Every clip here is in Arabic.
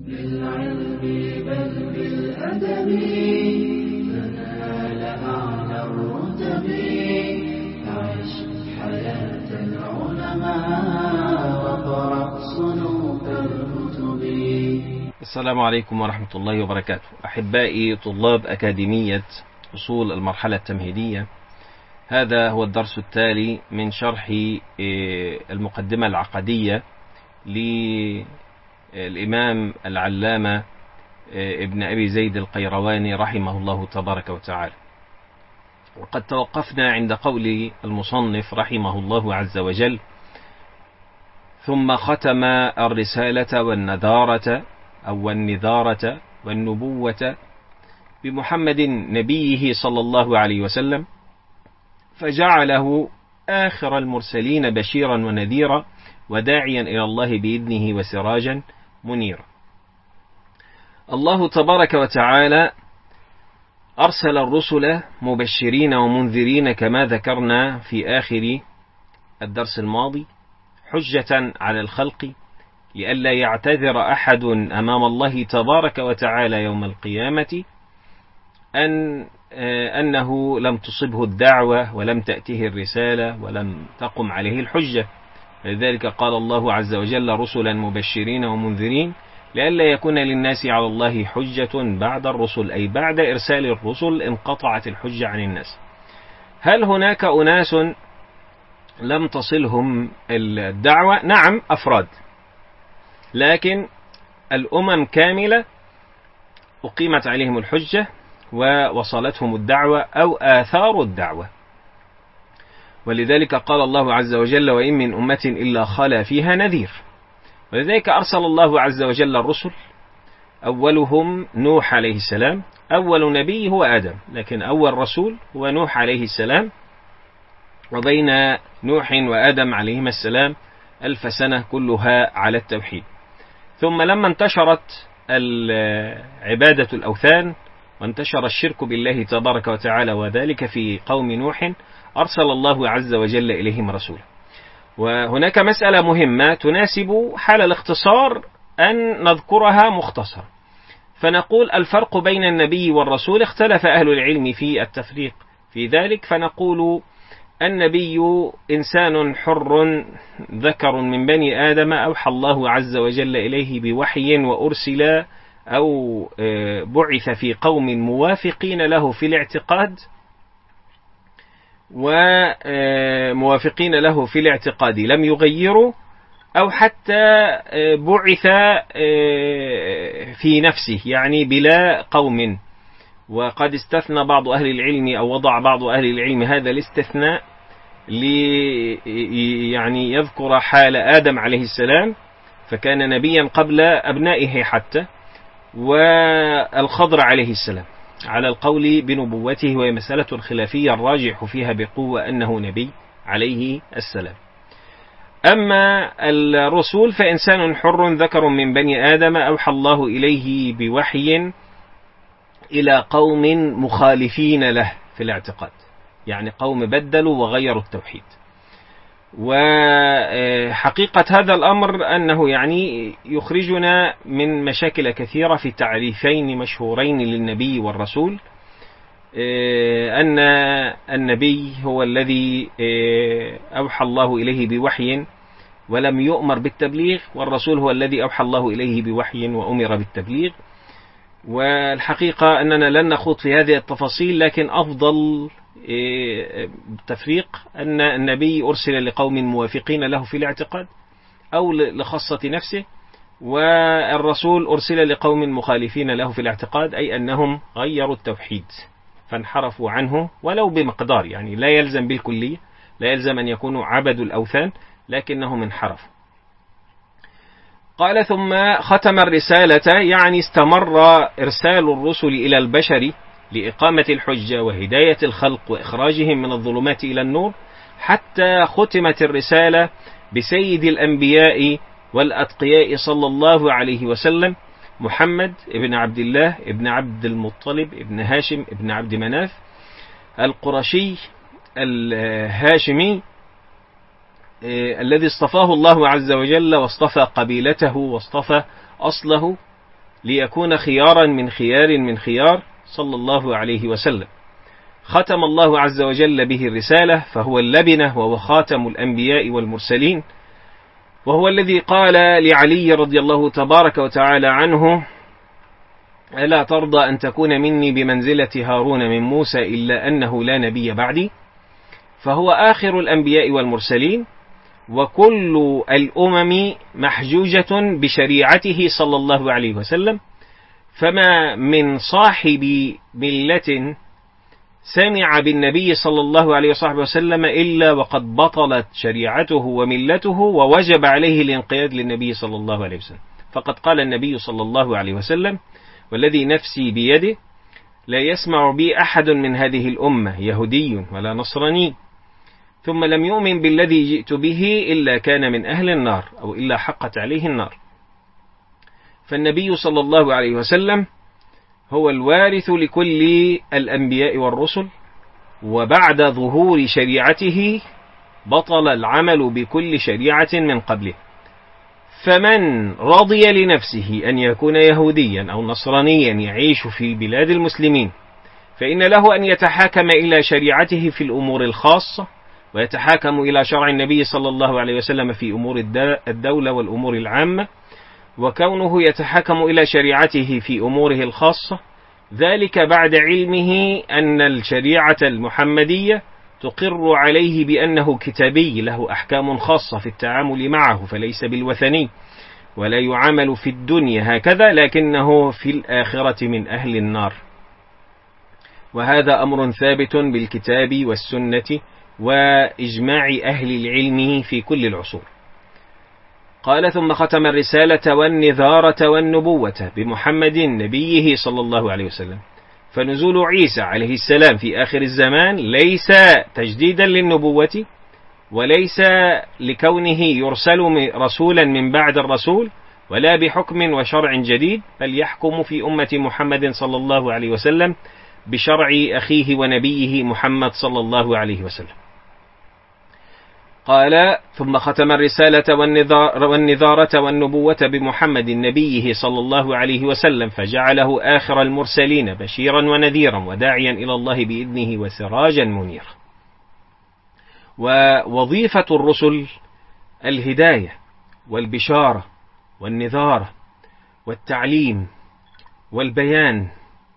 بالعلم بل بالأدب تنال أعلى الرتب. عش حياة العلماء وقرأ صنوف الكتب. السلام عليكم ورحمة الله وبركاته. أحبائي طلاب أكاديمية أصول المرحلة التمهيدية، هذا هو الدرس التالي من شرح المقدمة العقدية للإمام العلامة ابن أبي زيد القيرواني رحمه الله تبارك وتعالى. وقد توقفنا عند قول المصنف رحمه الله عز وجل: ثم ختم الرسالة والنذارة أو النذارة والنبوة بمحمد نبيه صلى الله عليه وسلم، فجعله آخر المرسلين بشيرا ونذيرا وداعيا إلى الله بإذنه وسراجا منيرا. الله تبارك وتعالى أرسل الرسل مبشرين ومنذرين كما ذكرنا في آخر الدرس الماضي، حجة على الخلق لئلا يعتذر أحد أمام الله تبارك وتعالى يوم القيامة أنه لم تصبه الدعوة ولم تأته الرسالة ولم تقم عليه الحجة. لذلك قال الله عز وجل: رسلا مبشرين ومنذرين لئلا يكون للناس على الله حجة بعد الرسل، أي بعد إرسال الرسل انقطعت الحجة عن الناس. هل هناك أناس لم تصلهم الدعوة؟ نعم، أفراد، لكن الأمم كاملة أقيمت عليهم الحجة ووصلتهم الدعوة أو آثار الدعوة. ولذلك قال الله عز وجل: وإن من أمة إلا خلا فيها نذير. ولذلك أرسل الله عز وجل الرسل، أولهم نوح عليه السلام، أول نبي هو آدم، لكن أول رسول هو نوح عليه السلام، وبين نوح وآدم عليهما السلام 1000 سنة كلها على التوحيد. ثم لما انتشرت عبادة الأوثان وانتشر الشرك بالله تبارك وتعالى، وذلك في قوم نوح، أرسل الله عز وجل إليهم رسولا. وهناك مسألة مهمة تناسب حال الاختصار أن نذكرها مختصرة، فنقول: الفرق بين النبي والرسول. اختلف أهل العلم في التفريق في ذلك، فنقول: النبي إنسان حر ذكر من بني آدم أوحى الله عز وجل إليه بوحي وأرسل أو بعث في قوم موافقين له في الاعتقاد، وموافقين له في الاعتقاد لم يغيروا، أو حتى بعث في نفسه يعني بلا قوم. وقد استثنى بعض أهل العلم أو وضع بعض أهل العلم هذا الاستثناء يعني يذكر حال آدم عليه السلام، فكان نبيا قبل أبنائه حتى، والخضر عليه السلام على القول بنبوته، وهي مسألة الخلافية الراجح فيها بقوة أنه نبي عليه السلام. أما الرسول فإنسان حر ذكر من بني آدم أوحى الله إليه بوحي إلى قوم مخالفين له في الاعتقاد، يعني قوم بدلوا وغيروا التوحيد. وحقيقة هذا الأمر أنه يعني يخرجنا من مشاكل كثيرة في تعريفين مشهورين للنبي والرسول، أن النبي هو الذي أوحى الله إليه بوحي ولم يؤمر بالتبليغ، والرسول هو الذي أوحى الله إليه بوحي وأمر بالتبليغ. والحقيقة أننا لن نخوض في هذه التفاصيل، لكن أفضل تفريق أن النبي أرسل لقوم موافقين له في الاعتقاد أو لخاصة نفسه، والرسول أرسل لقوم مخالفين له في الاعتقاد، أي أنهم غيروا التوحيد فانحرفوا عنه ولو بمقدار، يعني لا يلزم بالكلية، لا يلزم أن يكونوا عبدوا الأوثان، لكنهم انحرفوا. قال: ثم ختم الرسالة، يعني استمر إرسال الرسل إلى البشر لإقامة الحجة وهداية الخلق وإخراجهم من الظلمات إلى النور، حتى ختمت الرسالة بسيد الأنبياء والأتقياء صلى الله عليه وسلم، محمد ابن عبد الله ابن عبد المطلب ابن هاشم ابن عبد مناف القرشي الهاشمي، الذي اصطفاه الله عز وجل، واصطفى قبيلته واصطفى أصله، ليكون خيارا من خيار من خيار صلى الله عليه وسلم. ختم الله عز وجل به الرسالة، فهو اللبنة وهو خاتم الأنبياء والمرسلين، وهو الذي قال لعلي رضي الله تبارك وتعالى عنه: ألا ترضى أن تكون مني بمنزلة هارون من موسى إلا أنه لا نبي بعدي. فهو آخر الأنبياء والمرسلين، وكل الأمم محجوجة بشريعته صلى الله عليه وسلم، فما من صاحب ملة سمع بالنبي صلى الله عليه وسلم إلا وقد بطلت شريعته وملته، ووجب عليه الانقياد للنبي صلى الله عليه وسلم. فقد قال النبي صلى الله عليه وسلم: والذي نفسي بيده لا يسمع بي أحد من هذه الأمة يهودي ولا نصراني ثم لم يؤمن بالذي جئت به إلا كان من أهل النار، أو إلا حقت عليه النار. فالنبي صلى الله عليه وسلم هو الوارث لكل الأنبياء والرسل، وبعد ظهور شريعته بطل العمل بكل شريعة من قبله. فمن رضي لنفسه أن يكون يهوديا أو نصرانيا يعيش في بلاد المسلمين، فإن له أن يتحاكم إلى شريعته في الأمور الخاصة، ويتحاكم إلى شرع النبي صلى الله عليه وسلم في أمور الدولة والأمور العامة. وكونه يتحاكم إلى شريعته في أموره الخاصة ذلك بعد علمه أن الشريعة المحمدية تقر عليه بأنه كتابي له أحكام خاصة في التعامل معه، فليس بالوثني ولا يعامل في الدنيا هكذا، لكنه في الآخرة من أهل النار. وهذا أمر ثابت بالكتاب والسنة وإجماع أهل العلم في كل العصور. قال: ثم ختم الرسالة والنذارة والنبوة بمحمد نبيه صلى الله عليه وسلم. فنزول عيسى عليه السلام في آخر الزمان ليس تجديدا للنبوة، وليس لكونه يرسل رسولا من بعد الرسول، ولا بحكم وشرع جديد، بل يحكم في أمة محمد صلى الله عليه وسلم بشرع أخيه ونبيه محمد صلى الله عليه وسلم. قال: ثم ختم الرسالة والنذارة والنبوة بمحمد نبيه صلى الله عليه وسلم، فجعله آخر المرسلين بشيرا ونذيرا وداعيا إلى الله بإذنه وسراجا منيرا. ووظيفة الرسل الهداية والبشارة والنذارة والتعليم والبيان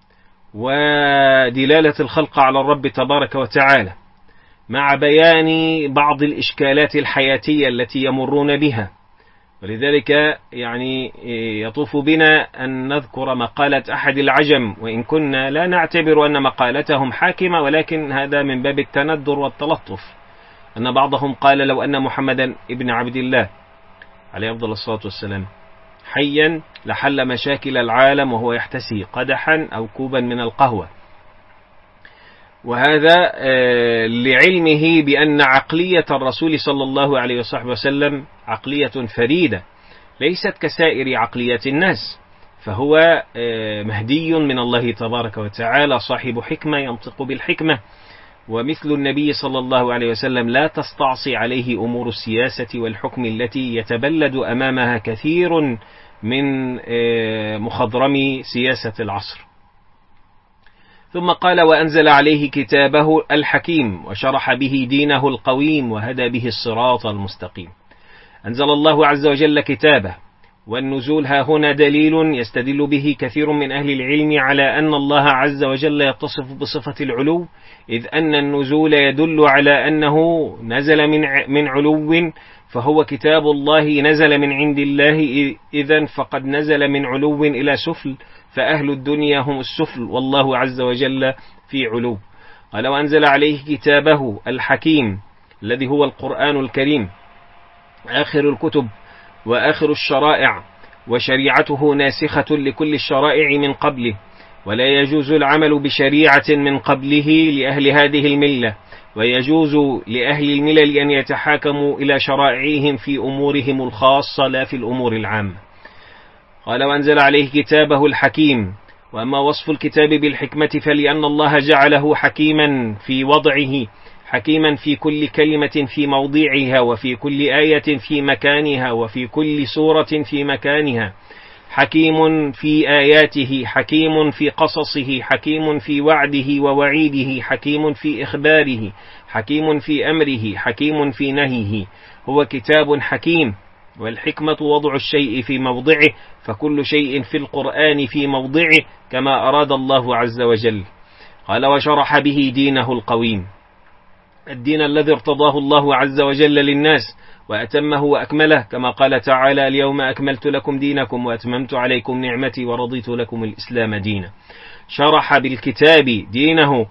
ودلالة الخلق على الرب تبارك وتعالى، مع بيان بعض الإشكالات الحياتية التي يمرون بها. ولذلك يطوف بنا أن نذكر مقالة أحد العجم، وإن كنا لا نعتبر أن مقالتهم حاكمة، ولكن هذا من باب التندر والتلطف، أن بعضهم قال: لو أن محمدا ابن عبد الله عليه أفضل الصلاة والسلام حيا لحل مشاكل العالم وهو يحتسي قدحا أو كوبا من القهوة. وهذا لعلمه بأن عقلية الرسول صلى الله عليه وسلم عقلية فريدة ليست كسائر عقليات الناس، فهو مهدي من الله تبارك وتعالى، صاحب حكمة ينطق بالحكمة، ومثل النبي صلى الله عليه وسلم لا تستعصي عليه أمور السياسة والحكم التي يتبلد أمامها كثير من مخضرمي سياسة العصر. ثم قال: وأنزل عليه كتابه الحكيم وشرح به دينه القويم وهدى به الصراط المستقيم. أنزل الله عز وجل كتابه، والنزول ها هنا دليل يستدل به كثير من أهل العلم على أن الله عز وجل يتصف بصفة العلو، إذ أن النزول يدل على أنه نزل من علو، فهو كتاب الله نزل من عند الله، إذن فقد نزل من علو إلى سفل، فأهل الدنيا هم السفل والله عز وجل في علو. قال: وأنزل عليه كتابه الحكيم الذي هو القرآن الكريم، آخر الكتب وآخر الشرائع، وشريعته ناسخة لكل الشرائع من قبله، ولا يجوز العمل بشريعة من قبله لأهل هذه الملة، ويجوز لأهل الملل أن يتحاكموا إلى شرائعهم في أمورهم الخاصة لا في الأمور العامة. قال: وأنزل عليه كتابه الحكيم. وأما وصف الكتاب بالحكمة فلأن الله جعله حكيما في وضعه، حكيما في كل كلمة في موضعها، وفي كل آية في مكانها، وفي كل سورة في مكانها، حكيم في آياته، حكيم في قصصه، حكيم في وعده ووعيده، حكيم في إخباره، حكيم في أمره، حكيم في نهيه. هو كتاب حكيم، والحكمة وضع الشيء في موضعه، فكل شيء في القرآن في موضعه كما أراد الله عز وجل. قال: وشرح به دينه القويم، الدين الذي ارتضاه الله عز وجل للناس وأتمه وأكمله، كما قال تعالى: اليوم أكملت لكم دينكم وأتممت عليكم نعمتي ورضيت لكم الإسلام دينا. شرح بالكتاب دينه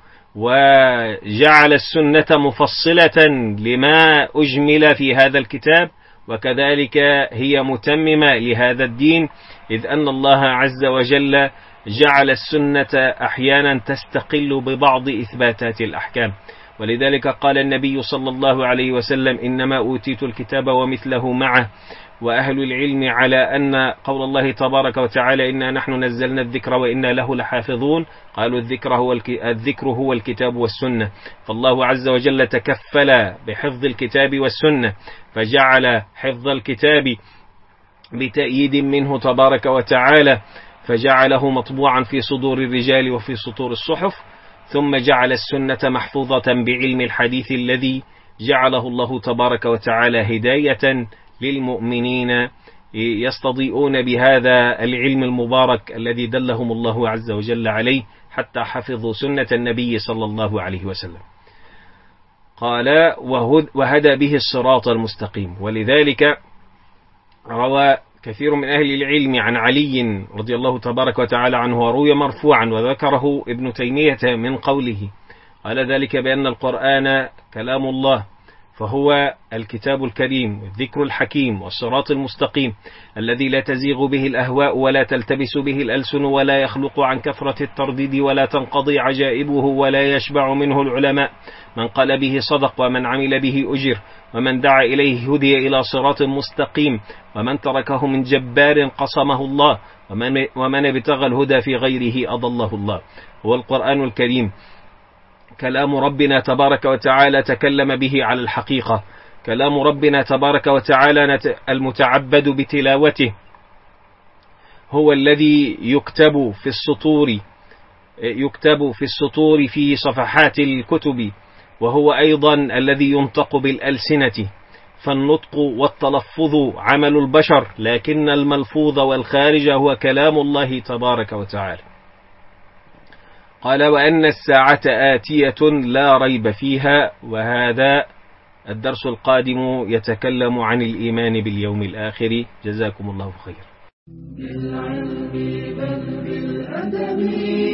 وجعل السنة مفصلة لما أجمل في هذا الكتاب، وكذلك هي متممة لهذا الدين، إذ أن الله عز وجل جعل السنة أحيانا تستقل ببعض إثباتات الأحكام. ولذلك قال النبي صلى الله عليه وسلم: إنما أوتيت الكتاب ومثله معه. وأهل العلم على أن قول الله تبارك وتعالى: إنا نحن نزلنا الذكر وإنا له لحافظون، قالوا الذكر هو الكتاب والسنة، فالله عز وجل تكفل بحفظ الكتاب والسنة، فجعل حفظ الكتاب بتأييد منه تبارك وتعالى، فجعله مطبوعا في صدور الرجال وفي سطور الصحف، ثم جعل السنة محفوظة بعلم الحديث الذي جعله الله تبارك وتعالى هداية للمؤمنين يستضيئون بهذا العلم المبارك الذي دلهم الله عز وجل عليه حتى حفظوا سنة النبي صلى الله عليه وسلم. قال: وهدى به الصراط المستقيم. ولذلك روى كثير من أهل العلم عن علي رضي الله تبارك وتعالى عنه، وروي مرفوعا وذكره ابن تيمية من قوله، قال ذلك بأن القرآن كلام الله، فهو الكتاب الكريم والذكر الحكيم والصراط المستقيم الذي لا تزيغ به الأهواء ولا تلتبس به الألسن ولا يخلق عن كثرة الترديد ولا تنقضي عجائبه ولا يشبع منه العلماء. من قال به صدق، ومن عمل به أجر، ومن دعا إليه هدي إلى صراط مستقيم، ومن تركه من جبار قصمه الله، ومن ابتغى الهدى في غيره أضله الله. هو القرآن الكريم كلام ربنا تبارك وتعالى تكلم به على الحقيقة، كلام ربنا تبارك وتعالى المتعبد بتلاوته، هو الذي يكتب في السطور في صفحات الكتب، وهو أيضا الذي ينطق بالألسنة، فالنطق والتلفظ عمل البشر، لكن الملفوظ والخارج هو كلام الله تبارك وتعالى. قال: وأن الساعة آتية لا ريب فيها. وهذا الدرس القادم يتكلم عن الإيمان باليوم الآخر. جزاكم الله خير. بالعلم بل بالأدب